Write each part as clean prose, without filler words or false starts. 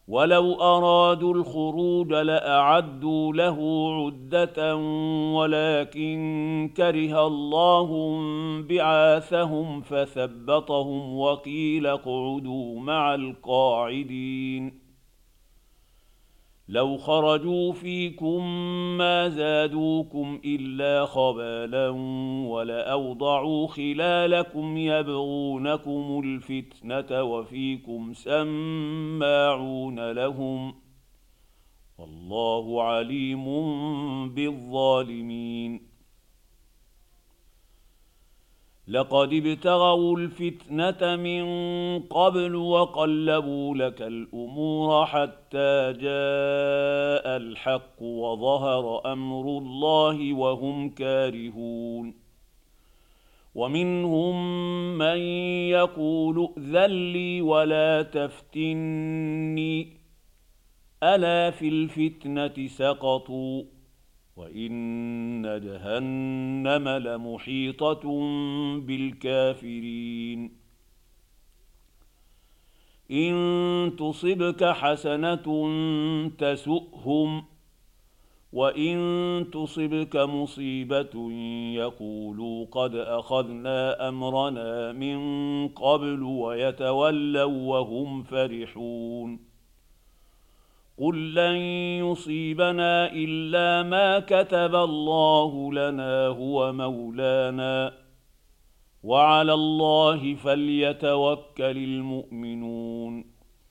ولو أرادوا الخروج لأعدوا له عدة ولكن كره الله بعاثهم فثبطهم وقيل اقعدوا مع القاعدين لو خرجوا فيكم ما زادوكم إلا خبالا ولأوضعوا خلالكم يبغونكم الفتنة وفيكم سماعون لهم والله عليم بالظالمين لقد ابتغوا الفتنة من قبل وقلبوا لك الأمور حتى جاء الحق وظهر أمر الله وهم كارهون ومنهم من يقول ائذن لي ولا تفتني ألا في الفتنة سقطوا وإن جهنم لمحيطة بالكافرين إن تصبك حسنة تسؤهم وإن تصبك مصيبة يقولوا قد أخذنا أمرنا من قبل ويتولوا وهم فرحون قل لن يصيبنا إلا ما كتب الله لنا هو مولانا وعلى الله فليتوكل المؤمنون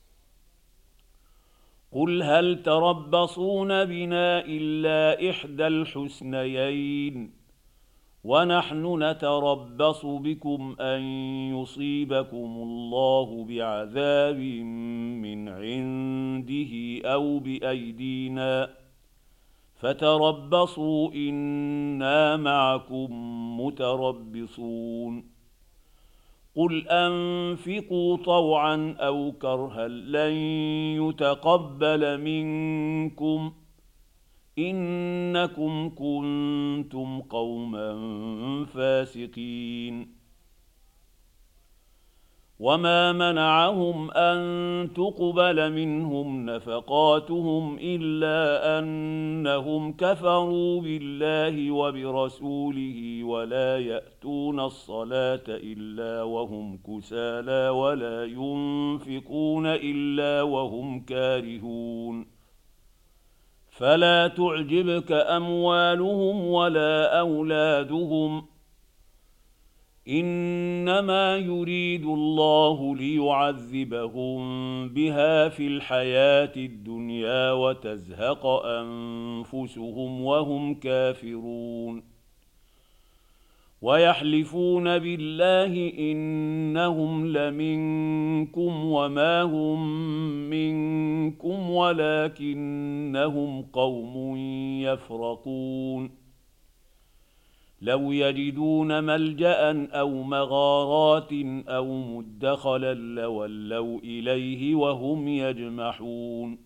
قل هل تربصون بنا إلا إحدى الحسنيين ونحن نتربص بكم أن يصيبكم الله بعذاب من عنده أو بأيدينا فتربصوا إنا معكم متربصون قل أنفقوا طوعا أو كرها لن يتقبل منكم إنكم كنتم قوما فاسقين وما منعهم أن تقبل منهم نفقاتهم إلا أنهم كفروا بالله وبرسوله ولا يأتون الصلاة إلا وهم كسالى ولا ينفقون إلا وهم كارهون فلا تعجبك أموالهم ولا أولادهم إنما يريد الله ليعذبهم بها في الحياة الدنيا وتزهق أنفسهم وهم كافرون ويحلفون بالله إنهم لمنكم وما هم منكم ولكنهم قوم يفرقون لو يجدون ملجأ أو مغارات أو مدخلا لولوا إليه وهم يجمحون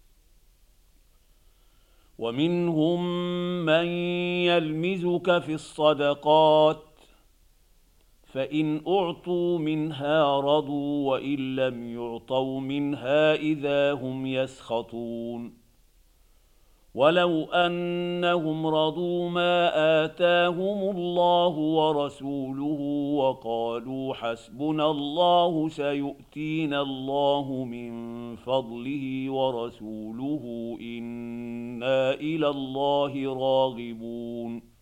ومنهم من يلمزك في الصدقات فإن أعطوا منها رضوا وإن لم يعطوا منها إذا هم يسخطون ولو أنهم رضوا ما آتاهم الله ورسوله وقالوا حسبنا الله سيؤتينا الله من فضله ورسوله إنا إلى الله راغبون